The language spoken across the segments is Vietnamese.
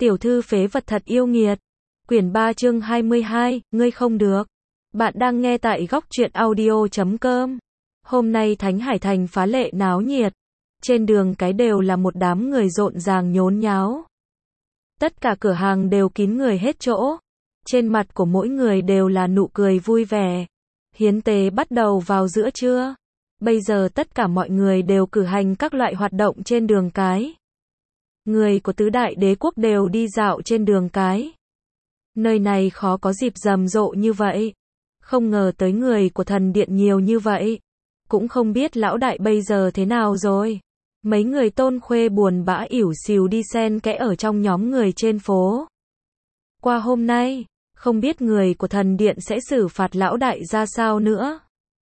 Tiểu thư phế vật thật yêu nghiệt. Quyển 3 chương 22, ngươi không được. Bạn đang nghe tại góc truyện audio.com. Hôm nay Thánh Hải Thành phá lệ náo nhiệt. Trên đường cái đều là một đám người rộn ràng nhốn nháo. Tất cả cửa hàng đều kín người hết chỗ. Trên mặt của mỗi người đều là nụ cười vui vẻ. Hiến tế bắt đầu vào giữa trưa. Bây giờ tất cả mọi người đều cử hành các loại hoạt động trên đường cái. Người của tứ đại đế quốc đều đi dạo trên đường cái. Nơi này khó có dịp rầm rộ như vậy. Không ngờ tới người của thần điện nhiều như vậy. Cũng không biết lão đại bây giờ thế nào rồi. Mấy người Tôn Khuê buồn bã ỉu xìu đi xen kẽ ở trong nhóm người trên phố. Qua hôm nay, không biết người của thần điện sẽ xử phạt lão đại ra sao nữa.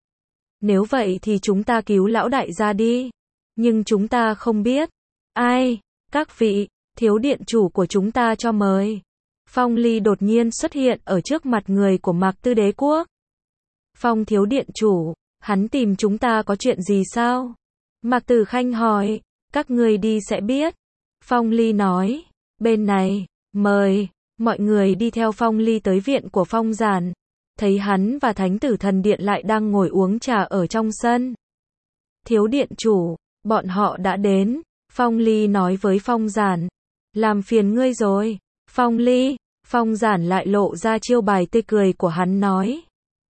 Nếu vậy thì chúng ta cứu lão đại ra đi. Nhưng chúng ta không biết. Ai? Các vị, thiếu điện chủ của chúng ta cho mời. Phong Ly đột nhiên xuất hiện ở trước mặt người của Mạc Tư đế quốc. Phong thiếu điện chủ, hắn tìm chúng ta có chuyện gì sao? Mạc Tử Khanh hỏi, các ngươi đi sẽ biết. Phong Ly nói, bên này, mời. Mọi người đi theo Phong Ly tới viện của Phong Giản. Thấy hắn và Thánh tử thần điện lại đang ngồi uống trà ở trong sân. Thiếu điện chủ, bọn họ đã đến. Phong Ly nói với Phong Giản, làm phiền ngươi rồi. Phong Ly, Phong Giản lại lộ ra chiêu bài tươi cười của hắn nói.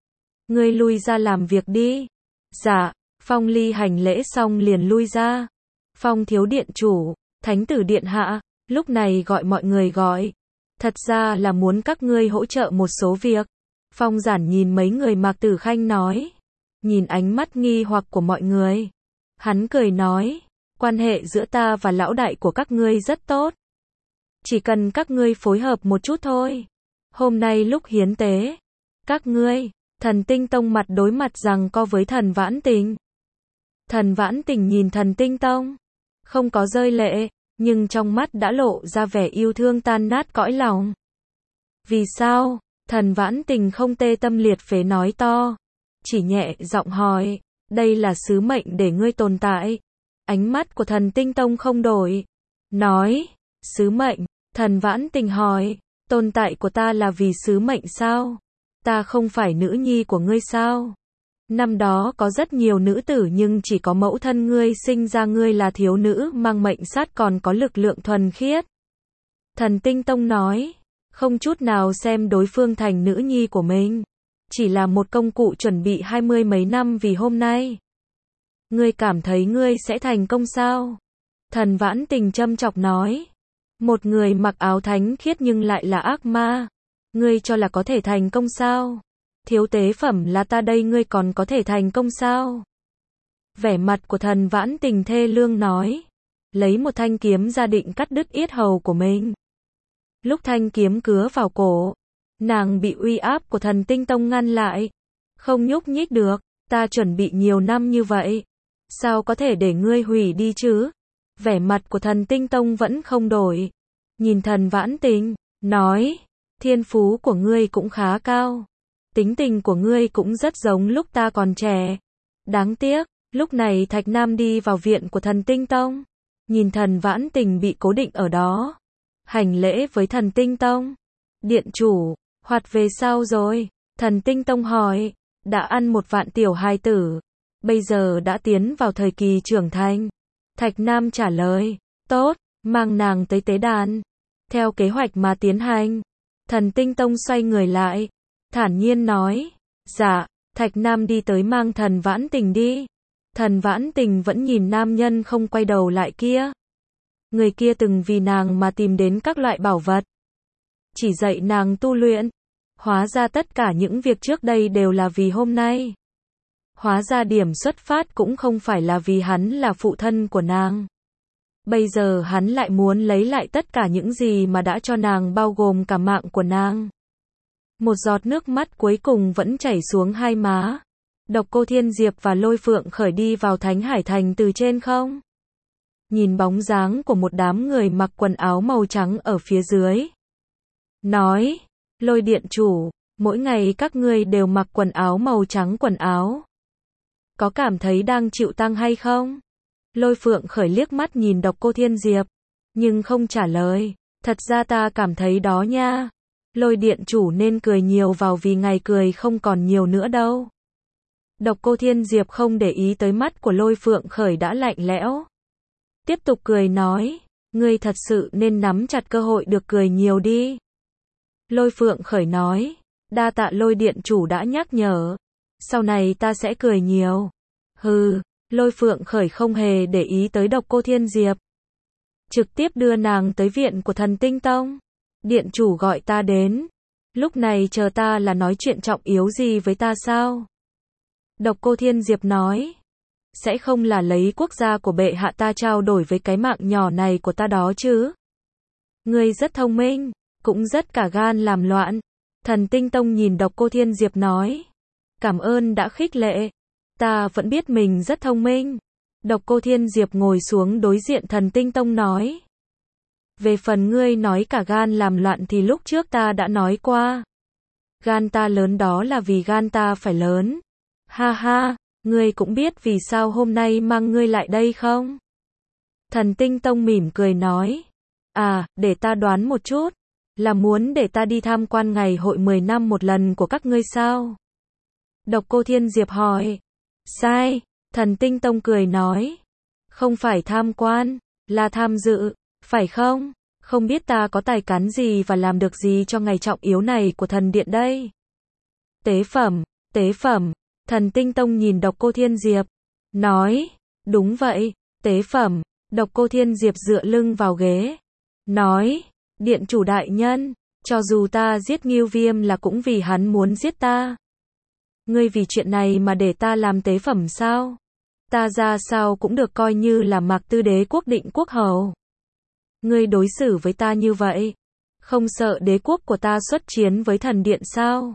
Ngươi lui ra làm việc đi. Dạ, Phong Ly hành lễ xong liền lui ra. Phong thiếu điện chủ, Thánh tử điện hạ, lúc này gọi mọi người gọi. Thật ra là muốn các ngươi hỗ trợ một số việc. Phong Giản nhìn mấy người Mạc Tử Khanh nói. Nhìn ánh mắt nghi hoặc của mọi người. Hắn cười nói. Quan hệ giữa ta và lão đại của các ngươi rất tốt. Chỉ cần các ngươi phối hợp một chút thôi. Hôm nay lúc hiến tế, các ngươi, Thần Tinh Tông mặt đối mặt giằng co với Thần Vãn Tình. Thần Vãn Tình nhìn Thần Tinh Tông, không có rơi lệ, nhưng trong mắt đã lộ ra vẻ yêu thương tan nát cõi lòng. Vì sao? Thần Vãn Tình không tê tâm liệt phế nói to, chỉ nhẹ giọng hỏi, đây là sứ mệnh để ngươi tồn tại. Ánh mắt của Thần Tinh Tông không đổi. Nói, sứ mệnh, Thần Vãn Tình hỏi, tồn tại của ta là vì sứ mệnh sao? Ta không phải nữ nhi của ngươi sao? Năm đó có rất nhiều nữ tử nhưng chỉ có mẫu thân ngươi sinh ra ngươi là thiếu nữ mang mệnh sát còn có lực lượng thuần khiết. Thần Tinh Tông nói, không chút nào xem đối phương thành nữ nhi của mình. Chỉ là một công cụ chuẩn bị 20 mấy năm vì hôm nay. Ngươi cảm thấy ngươi sẽ thành công sao? Thần Vãn Tình châm chọc nói. Một người mặc áo thánh khiết nhưng lại là ác ma. Ngươi cho là có thể thành công sao? Thiếu tế phẩm là ta đây ngươi còn có thể thành công sao? Vẻ mặt của Thần Vãn Tình thê lương nói. Lấy một thanh kiếm ra định cắt đứt yết hầu của mình. Lúc thanh kiếm cứa vào cổ, nàng bị uy áp của Thần Tinh Tông ngăn lại. Không nhúc nhích được, ta chuẩn bị nhiều năm như vậy. Sao có thể để ngươi hủy đi chứ? Vẻ mặt của Thần Tinh Tông vẫn không đổi. Nhìn Thần Vãn Tình, nói, thiên phú của ngươi cũng khá cao. Tính tình của ngươi cũng rất giống lúc ta còn trẻ. Đáng tiếc, lúc này Thạch Nam đi vào viện của Thần Tinh Tông. Nhìn Thần Vãn Tình bị cố định ở đó. Hành lễ với Thần Tinh Tông. Điện chủ, hoạt về sao rồi? Thần Tinh Tông hỏi, đã ăn một vạn tiểu hài tử. Bây giờ đã tiến vào thời kỳ trưởng thành. Thạch Nam trả lời, tốt, mang nàng tới tế đàn. Theo kế hoạch mà tiến hành. Thần Tinh Tông xoay người lại. Thản nhiên nói, dạ, Thạch Nam đi tới mang Thần Vãn Tình đi. Thần Vãn Tình vẫn nhìn nam nhân không quay đầu lại kia. Người kia từng vì nàng mà tìm đến các loại bảo vật. Chỉ dạy nàng tu luyện. Hóa ra tất cả những việc trước đây đều là vì hôm nay. Hóa ra điểm xuất phát cũng không phải là vì hắn là phụ thân của nàng. Bây giờ hắn lại muốn lấy lại tất cả những gì mà đã cho nàng bao gồm cả mạng của nàng. Một giọt nước mắt cuối cùng vẫn chảy xuống hai má. Độc Cô Thiên Diệp và Lôi Phượng Khởi đi vào Thánh Hải Thành từ trên không. Nhìn bóng dáng của một đám người mặc quần áo màu trắng ở phía dưới. Nói, Lôi điện chủ, mỗi ngày các ngươi đều mặc quần áo màu trắng quần áo. Có cảm thấy đang chịu tăng hay không? Lôi Phượng Khởi liếc mắt nhìn Độc Cô Thiên Diệp, nhưng không trả lời. Thật ra ta cảm thấy đó nha. Lôi điện chủ nên cười nhiều vào vì ngày cười không còn nhiều nữa đâu. Độc Cô Thiên Diệp không để ý tới mắt của Lôi Phượng Khởi đã lạnh lẽo. Tiếp tục cười nói, ngươi thật sự nên nắm chặt cơ hội được cười nhiều đi. Lôi Phượng Khởi nói, đa tạ Lôi điện chủ đã nhắc nhở. Sau này ta sẽ cười nhiều. Hừ, Lôi Phượng Khởi không hề để ý tới Độc Cô Thiên Diệp. Trực tiếp đưa nàng tới viện của Thần Tinh Tông. Điện chủ gọi ta đến. Lúc này chờ ta là nói chuyện trọng yếu gì với ta sao? Độc Cô Thiên Diệp nói. Sẽ không là lấy quốc gia của bệ hạ ta trao đổi với cái mạng nhỏ này của ta đó chứ? Ngươi rất thông minh, cũng rất cả gan làm loạn. Thần Tinh Tông nhìn Độc Cô Thiên Diệp nói. Cảm ơn đã khích lệ. Ta vẫn biết mình rất thông minh. Độc Cô Thiên Diệp ngồi xuống đối diện Thần Tinh Tông nói. Về phần ngươi nói cả gan làm loạn thì lúc trước ta đã nói qua. Gan ta lớn đó là vì gan ta phải lớn. Ha ha, ngươi cũng biết vì sao hôm nay mang ngươi lại đây không? Thần Tinh Tông mỉm cười nói. À, để ta đoán một chút. Là muốn để ta đi tham quan ngày hội 10 năm một lần của các ngươi sao? Độc Cô Thiên Diệp hỏi. Sai, Thần Tinh Tông cười nói. Không phải tham quan, là tham dự, phải không? Không biết ta có tài cán gì và làm được gì cho ngày trọng yếu này của thần điện đây? Tế phẩm, tế phẩm. Thần Tinh Tông nhìn Độc Cô Thiên Diệp. Nói, đúng vậy, tế phẩm. Độc Cô Thiên Diệp dựa lưng vào ghế. Nói, điện chủ đại nhân, cho dù ta giết Ngưu Viêm là cũng vì hắn muốn giết ta. Ngươi vì chuyện này mà để ta làm tế phẩm sao? Ta ra sao cũng được coi như là Mạc Tư Đế quốc định quốc hầu. Ngươi đối xử với ta như vậy, không sợ đế quốc của ta xuất chiến với thần điện sao?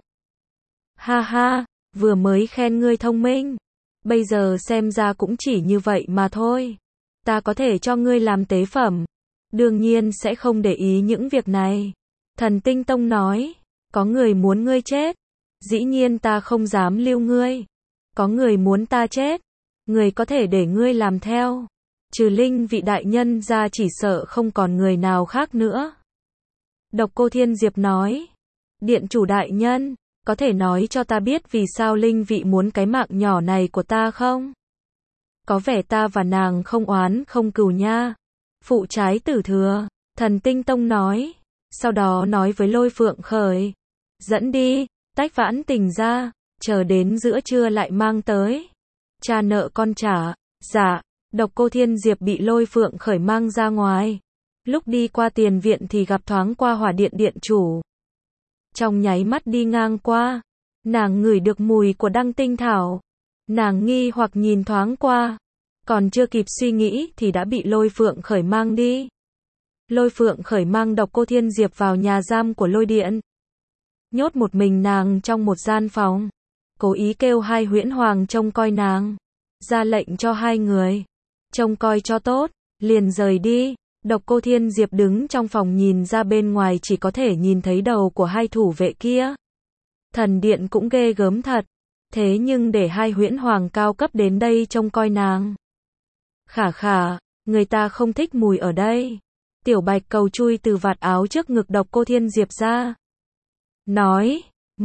Ha ha, vừa mới khen ngươi thông minh, bây giờ xem ra cũng chỉ như vậy mà thôi. Ta có thể cho ngươi làm tế phẩm, đương nhiên sẽ không để ý những việc này. Thần Tinh Tông nói, có người muốn ngươi chết, dĩ nhiên ta không dám lưu ngươi. Có người muốn ta chết, người có thể để ngươi làm theo. Trừ Linh vị đại nhân ra chỉ sợ không còn người nào khác nữa. Độc Cô Thiên Diệp nói, điện chủ đại nhân, có thể nói cho ta biết vì sao Linh vị muốn cái mạng nhỏ này của ta không? Có vẻ ta và nàng không oán không cừu nha. Phụ trái tử thừa, Thần Tinh Tông nói, sau đó nói với Lôi Phượng Khởi, dẫn đi, tách vãn tình ra, chờ đến giữa trưa lại mang tới. Cha nợ con trả, dạ. Độc Cô Thiên Diệp bị Lôi Phượng Khởi mang ra ngoài. Lúc đi qua tiền viện thì gặp thoáng qua Hỏa Điện điện chủ. Trong nháy mắt đi ngang qua, nàng ngửi được mùi của đăng tinh thảo. Nàng nghi hoặc nhìn thoáng qua, còn chưa kịp suy nghĩ thì đã bị Lôi Phượng Khởi mang đi. Lôi Phượng Khởi mang Độc Cô Thiên Diệp vào nhà giam của Lôi Điện. Nhốt một mình nàng trong một gian phòng. Cố ý kêu hai huyễn hoàng trông coi nàng. Ra lệnh cho hai người trông coi cho tốt, liền rời đi. Độc Cô Thiên Diệp đứng trong phòng nhìn ra bên ngoài chỉ có thể nhìn thấy đầu của hai thủ vệ kia. Thần điện cũng ghê gớm thật. Thế nhưng để hai huyễn hoàng cao cấp đến đây trông coi nàng. Khả khả, người ta không thích mùi ở đây. Tiểu Bạch Cầu chui từ vạt áo trước ngực Độc Cô Thiên Diệp ra. Nói,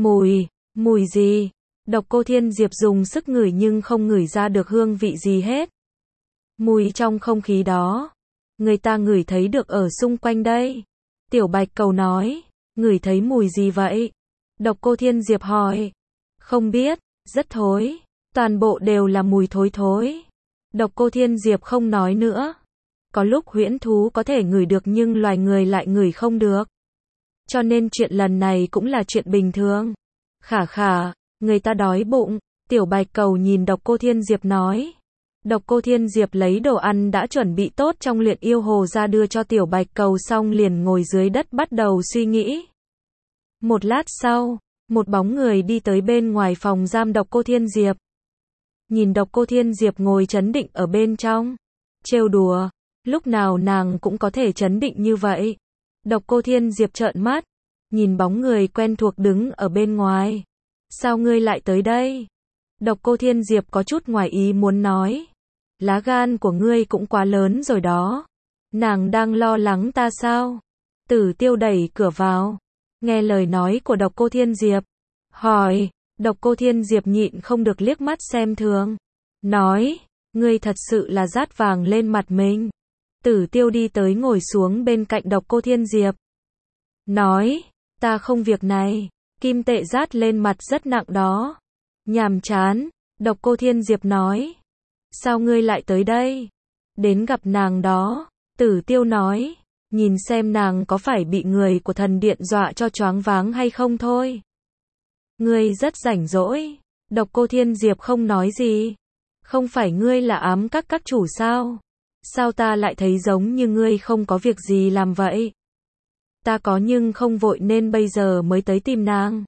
mùi gì? Độc Cô Thiên Diệp dùng sức ngửi nhưng không ngửi ra được hương vị gì hết. Mùi trong không khí đó, người ta ngửi thấy được ở xung quanh đây. Tiểu Bạch Cầu nói, ngửi thấy mùi gì vậy? Độc Cô Thiên Diệp hỏi. Không biết, rất thối, toàn bộ đều là mùi thối thối. Độc Cô Thiên Diệp không nói nữa. Có lúc huyễn thú có thể ngửi được nhưng loài người lại ngửi không được. Cho nên chuyện lần này cũng là chuyện bình thường. Khả khả, người ta đói bụng. Tiểu Bạch Cầu nhìn Độc Cô Thiên Diệp nói. Độc Cô Thiên Diệp lấy đồ ăn đã chuẩn bị tốt trong luyện yêu hồ ra đưa cho Tiểu Bạch Cầu xong liền ngồi dưới đất bắt đầu suy nghĩ. Một lát sau, một bóng người đi tới bên ngoài phòng giam Độc Cô Thiên Diệp. Nhìn Độc Cô Thiên Diệp ngồi trấn định ở bên trong. Trêu đùa, lúc nào nàng cũng có thể trấn định như vậy. Độc Cô Thiên Diệp trợn mắt, nhìn bóng người quen thuộc đứng ở bên ngoài. Sao ngươi lại tới đây? Độc Cô Thiên Diệp có chút ngoài ý muốn nói. Lá gan của ngươi cũng quá lớn rồi đó. Nàng đang lo lắng ta sao? Tử Tiêu đẩy cửa vào. Nghe lời nói của Độc Cô Thiên Diệp. Hỏi. Độc Cô Thiên Diệp nhịn không được liếc mắt xem thường. Nói. Ngươi thật sự là dát vàng lên mặt mình. Tử Tiêu đi tới ngồi xuống bên cạnh Độc Cô Thiên Diệp. Nói. Ta không việc này. Kim tệ dát lên mặt rất nặng đó. Nhàm chán. Độc Cô Thiên Diệp nói. Sao ngươi lại tới đây? Đến gặp nàng đó. Tử Tiêu nói. Nhìn xem nàng có phải bị người của thần điện dọa cho choáng váng hay không thôi. Ngươi rất rảnh rỗi. Độc Cô Thiên Diệp không nói gì. Không phải ngươi là ám các chủ sao? Sao ta lại thấy giống như ngươi không có việc gì làm vậy? Ta có nhưng không vội nên bây giờ mới tới tìm nàng.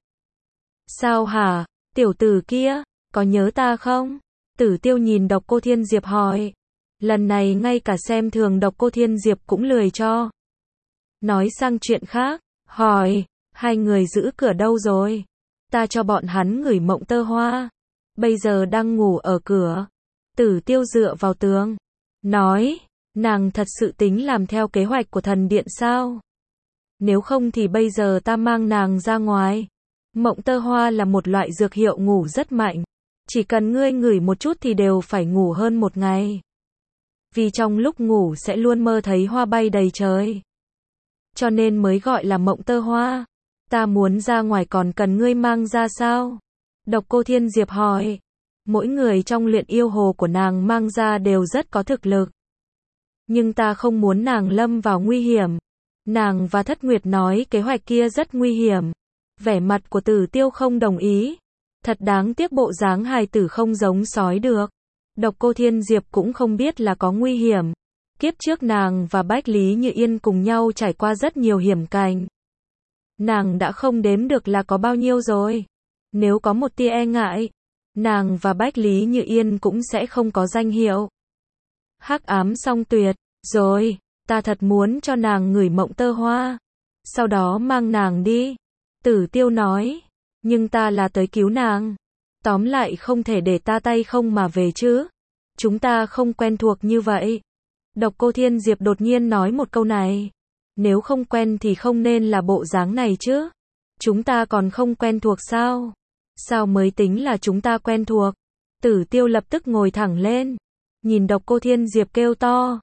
Sao hả? Tiểu tử kia, có nhớ ta không? Tử Tiêu nhìn Độc Cô Thiên Diệp hỏi. Lần này ngay cả xem thường Độc Cô Thiên Diệp cũng lười cho. Nói sang chuyện khác, hỏi, hai người giữ cửa đâu rồi? Ta cho bọn hắn ngửi Mộng Tơ Hoa. Bây giờ đang ngủ ở cửa. Tử Tiêu dựa vào tường. Nói, nàng thật sự tính làm theo kế hoạch của thần điện sao? Nếu không thì bây giờ ta mang nàng ra ngoài. Mộng Tơ Hoa là một loại dược hiệu ngủ rất mạnh. Chỉ cần ngươi ngửi một chút thì đều phải ngủ hơn một ngày. Vì trong lúc ngủ sẽ luôn mơ thấy hoa bay đầy trời. Cho nên mới gọi là Mộng Tơ Hoa. Ta muốn ra ngoài còn cần ngươi mang ra sao? Độc Cô Thiên Diệp hỏi. Mỗi người trong luyện yêu hồ của nàng mang ra đều rất có thực lực. Nhưng ta không muốn nàng lâm vào nguy hiểm. Nàng và Thất Nguyệt nói kế hoạch kia rất nguy hiểm. Vẻ mặt của Tử Tiêu không đồng ý. Thật đáng tiếc bộ dáng hài tử không giống sói được. Độc Cô Thiên Diệp cũng không biết là có nguy hiểm. Kiếp trước nàng và Bách Lý Như Yên cùng nhau trải qua rất nhiều hiểm cảnh. Nàng đã không đếm được là có bao nhiêu rồi. Nếu có một tia e ngại, nàng và Bách Lý Như Yên cũng sẽ không có danh hiệu. Hắc ám song tuyệt, rồi, ta thật muốn cho nàng ngửi Mộng Tơ Hoa. Sau đó mang nàng đi. Tử Tiêu nói, nhưng ta là tới cứu nàng. Tóm lại không thể để ta tay không mà về chứ. Chúng ta không quen thuộc như vậy. Độc Cô Thiên Diệp đột nhiên nói một câu này. Nếu không quen thì không nên là bộ dáng này chứ. Chúng ta còn không quen thuộc sao? Sao mới tính là chúng ta quen thuộc? Tử Tiêu lập tức ngồi thẳng lên. Nhìn Độc Cô Thiên Diệp kêu to.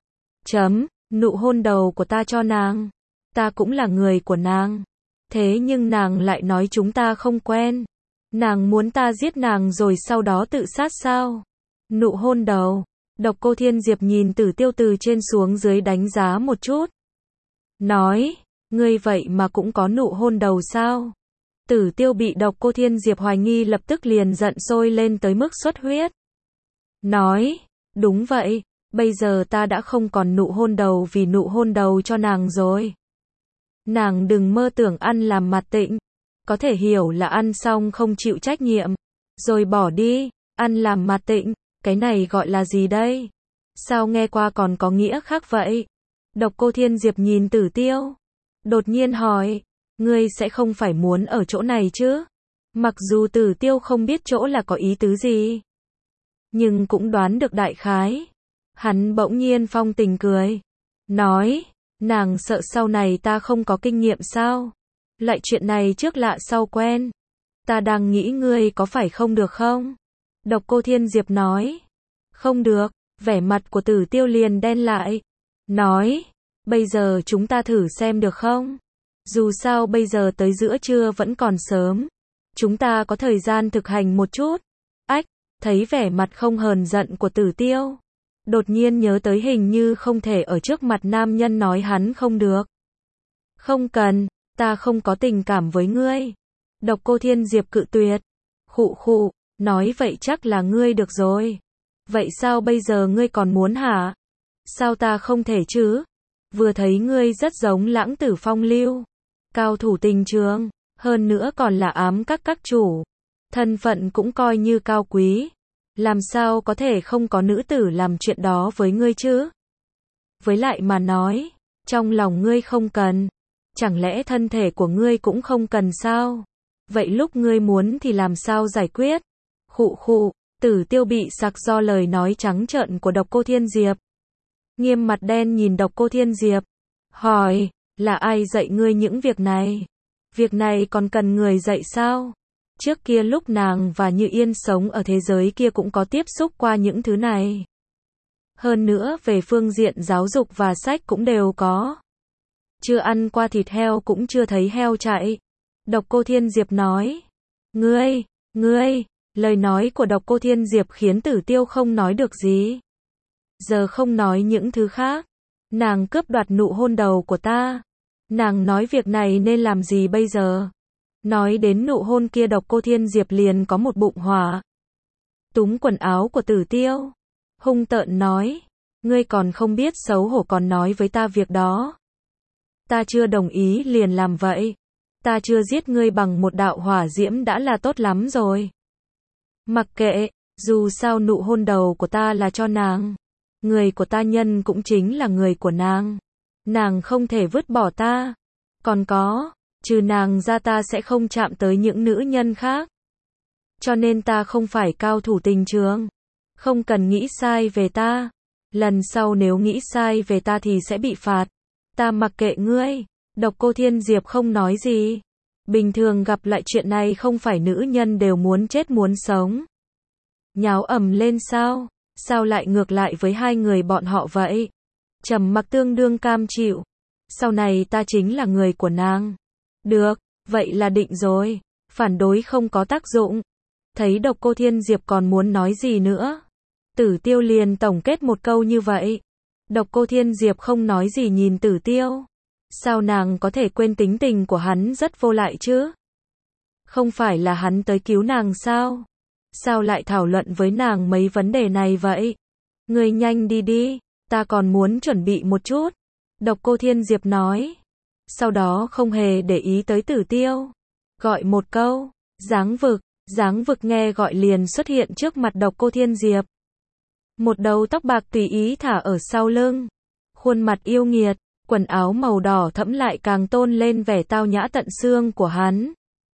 Nụ hôn đầu của ta cho nàng. Ta cũng là người của nàng. Thế nhưng nàng lại nói chúng ta không quen. Nàng muốn ta giết nàng rồi sau đó tự sát sao? Nụ hôn đầu. Độc Cô Thiên Diệp nhìn Tử Tiêu từ trên xuống dưới đánh giá một chút. Nói, ngươi vậy mà cũng có nụ hôn đầu sao? Tử Tiêu bị Độc Cô Thiên Diệp hoài nghi lập tức liền giận sôi lên tới mức xuất huyết. Nói, đúng vậy, bây giờ ta đã không còn nụ hôn đầu vì nụ hôn đầu cho nàng rồi. Nàng đừng mơ tưởng ăn làm mặt tịnh. Có thể hiểu là ăn xong không chịu trách nhiệm. Rồi bỏ đi, ăn làm mặt tịnh, cái này gọi là gì đây? Sao nghe qua còn có nghĩa khác vậy? Độc Cô Thiên Diệp nhìn Tử Tiêu. Đột nhiên hỏi, ngươi sẽ không phải muốn ở chỗ này chứ? Mặc dù Tử Tiêu không biết chỗ là có ý tứ gì. Nhưng cũng đoán được đại khái. Hắn bỗng nhiên phong tình cười. Nói, nàng sợ sau này ta không có kinh nghiệm sao? Lại chuyện này trước lạ sau quen. Ta đang nghĩ ngươi có phải không được không? Độc Cô Thiên Diệp nói. Không được, vẻ mặt của Tử Tiêu liền đen lại. Nói, bây giờ chúng ta thử xem được không? Dù sao bây giờ tới giữa trưa vẫn còn sớm. Chúng ta có thời gian thực hành một chút. Ách, thấy vẻ mặt không hờn giận của Tử Tiêu. Đột nhiên nhớ tới hình như không thể ở trước mặt nam nhân nói hắn không được. Không cần, ta không có tình cảm với ngươi. Độc Cô Thiên Diệp cự tuyệt. Khụ khụ, nói vậy chắc là ngươi được rồi. Vậy sao bây giờ ngươi còn muốn hả? Sao ta không thể chứ? Vừa thấy ngươi rất giống Lãng Tử phong lưu. Cao thủ tình trường, hơn nữa còn là ám các chủ. Thân phận cũng coi như cao quý. Làm sao có thể không có nữ tử làm chuyện đó với ngươi chứ? Với lại mà nói, trong lòng ngươi không cần. Chẳng lẽ thân thể của ngươi cũng không cần sao? Vậy lúc ngươi muốn thì làm sao giải quyết? Khụ khụ, Tử Tiêu bị sặc do lời nói trắng trợn của Độc Cô Thiên Diệp. Nghiêm mặt đen nhìn Độc Cô Thiên Diệp. Hỏi, Là ai dạy ngươi những việc này? Việc này còn cần người dạy sao? Trước kia lúc nàng và Như Yên sống ở thế giới kia cũng có tiếp xúc qua những thứ này. Hơn nữa về phương diện giáo dục và sách cũng đều có. Chưa ăn qua thịt heo cũng chưa thấy heo chạy. Độc Cô Thiên Diệp nói. Ngươi, lời nói của Độc Cô Thiên Diệp khiến Tử Tiêu không nói được gì. Giờ không nói những thứ khác. Nàng cướp đoạt nụ hôn đầu của ta. Nàng nói việc này nên làm gì bây giờ? Nói đến nụ hôn kia Độc Cô Thiên Diệp liền có một bụng hỏa. Túm quần áo của Tử Tiêu. Hung tợn nói. Ngươi còn không biết xấu hổ còn nói với ta việc đó. Ta chưa đồng ý liền làm vậy. Ta chưa giết ngươi bằng một đạo hỏa diễm đã là tốt lắm rồi. Mặc kệ, dù sao nụ hôn đầu của ta là cho nàng. Người của ta nhân cũng chính là người của nàng. Nàng không thể vứt bỏ ta. Còn có, trừ nàng ra ta sẽ không chạm tới những nữ nhân khác. Cho nên ta không phải cao thủ tình trường. Không cần nghĩ sai về ta. Lần sau nếu nghĩ sai về ta thì sẽ bị phạt. Ta mặc kệ ngươi. Độc Cô Thiên Diệp không nói gì. Bình thường gặp lại chuyện này không phải nữ nhân đều muốn chết muốn sống. Nháo ầm lên sao? Sao lại ngược lại với hai người bọn họ vậy? Trầm mặc tương đương cam chịu. Sau này ta chính là người của nàng. Được, vậy là định rồi. Phản đối không có tác dụng. Thấy Độc Cô Thiên Diệp còn muốn nói gì nữa. Tử Tiêu liền tổng kết một câu như vậy. Độc Cô Thiên Diệp không nói gì nhìn Tử Tiêu. Sao nàng có thể quên tính tình của hắn rất vô lại chứ? Không phải là hắn tới cứu nàng sao? Sao lại thảo luận với nàng mấy vấn đề này vậy? Ngươi nhanh đi đi, ta còn muốn chuẩn bị một chút. Độc Cô Thiên Diệp nói. Sau đó không hề để ý tới Tử Tiêu. Gọi một câu, Giáng vực nghe gọi liền xuất hiện trước mặt Độc Cô Thiên Diệp. Một đầu tóc bạc tùy ý thả ở sau lưng. Khuôn mặt yêu nghiệt, quần áo màu đỏ thẫm lại càng tôn lên vẻ tao nhã tận xương của hắn.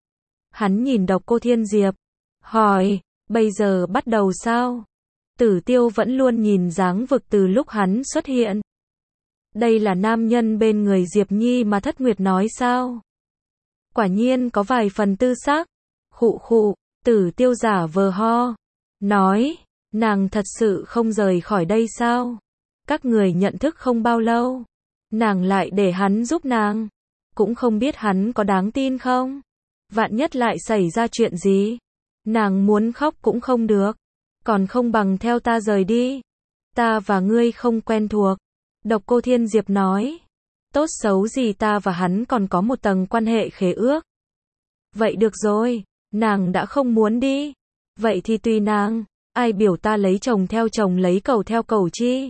Hắn nhìn Độc Cô Thiên Diệp, hỏi, bây giờ bắt đầu sao? Tử Tiêu vẫn luôn nhìn Giáng vực từ lúc hắn xuất hiện. Đây là nam nhân bên người Diệp Nhi mà Thất Nguyệt nói sao? Quả nhiên có vài phần tư xác. Khụ khụ, Tử Tiêu giả vờ ho. Nói, nàng thật sự không rời khỏi đây sao? Các người nhận thức không bao lâu. Nàng lại để hắn giúp nàng. Cũng không biết hắn có đáng tin không? Vạn nhất lại xảy ra chuyện gì? Nàng muốn khóc cũng không được. Còn không bằng theo ta rời đi. Ta và ngươi không quen thuộc. Độc Cô Thiên Diệp nói. Tốt xấu gì ta và hắn còn có một tầng quan hệ khế ước. Vậy được rồi, nàng đã không muốn đi. Vậy thì tùy nàng, ai biểu ta lấy chồng theo chồng lấy cầu theo cầu chi.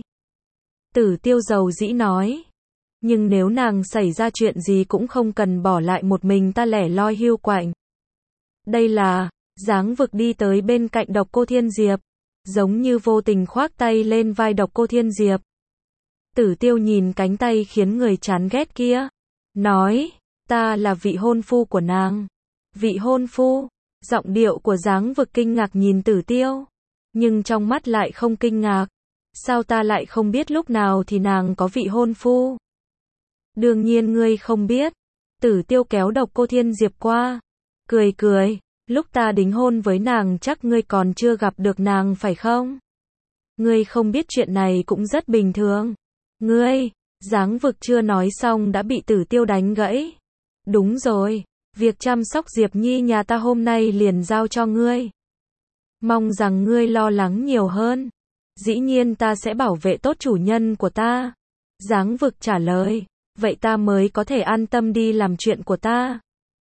Tử Tiêu dầu dĩ nói. Nhưng nếu nàng xảy ra chuyện gì cũng không cần bỏ lại một mình ta lẻ loi hiu quạnh. Đây là, Giáng vực đi tới bên cạnh Độc Cô Thiên Diệp. Giống như vô tình khoác tay lên vai Độc Cô Thiên Diệp. Tử Tiêu nhìn cánh tay khiến người chán ghét kia. Nói, ta là vị hôn phu của nàng. Vị hôn phu, giọng điệu của Giáng vực kinh ngạc nhìn Tử Tiêu. Nhưng trong mắt lại không kinh ngạc. Sao ta lại không biết lúc nào thì nàng có vị hôn phu? Đương nhiên ngươi không biết. Tử Tiêu kéo Độc Cô Thiên Diệp qua. Cười, lúc ta đính hôn với nàng chắc ngươi còn chưa gặp được nàng phải không? Ngươi không biết chuyện này cũng rất bình thường. Ngươi, Giáng vực chưa nói xong đã bị Tử Tiêu đánh gãy. Đúng rồi, việc chăm sóc Diệp Nhi nhà ta hôm nay liền giao cho ngươi. Mong rằng ngươi lo lắng nhiều hơn. Dĩ nhiên ta sẽ bảo vệ tốt chủ nhân của ta. Giáng vực trả lời, vậy ta mới có thể an tâm đi làm chuyện của ta.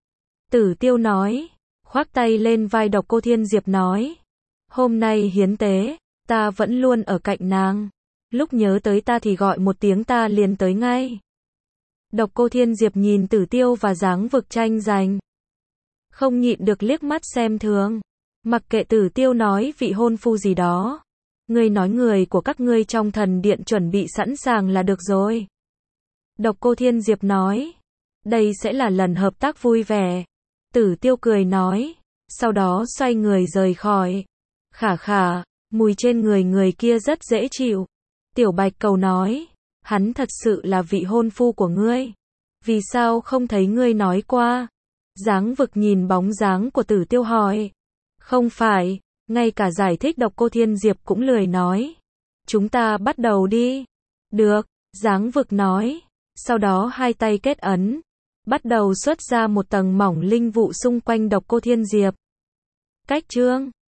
Tử Tiêu nói, khoác tay lên vai Độc Cô Thiên Diệp nói. Hôm nay hiến tế, ta vẫn luôn ở cạnh nàng. Lúc nhớ tới ta thì gọi một tiếng ta liền tới ngay. Độc Cô Thiên Diệp nhìn Tử Tiêu và Giáng vực tranh giành. Không nhịn được liếc mắt xem thường. Mặc kệ Tử Tiêu nói vị hôn phu gì đó. Ngươi nói người của các ngươi trong thần điện chuẩn bị sẵn sàng là được rồi. Độc Cô Thiên Diệp nói. Đây sẽ là lần hợp tác vui vẻ. Tử Tiêu cười nói. Sau đó xoay người rời khỏi. Khả, mùi trên người kia rất dễ chịu. Tiểu Bạch Cầu nói. Hắn thật sự là vị hôn phu của ngươi. Vì sao không thấy ngươi nói qua? Giáng Vực nhìn bóng dáng của Tử Tiêu hỏi. Không phải, ngay cả giải thích độc cô Thiên Diệp cũng lười nói. Chúng ta bắt đầu đi. Được, Giáng Vực nói. Sau đó hai tay kết ấn, bắt đầu xuất ra một tầng mỏng linh vụ xung quanh độc cô Thiên Diệp. Cách chương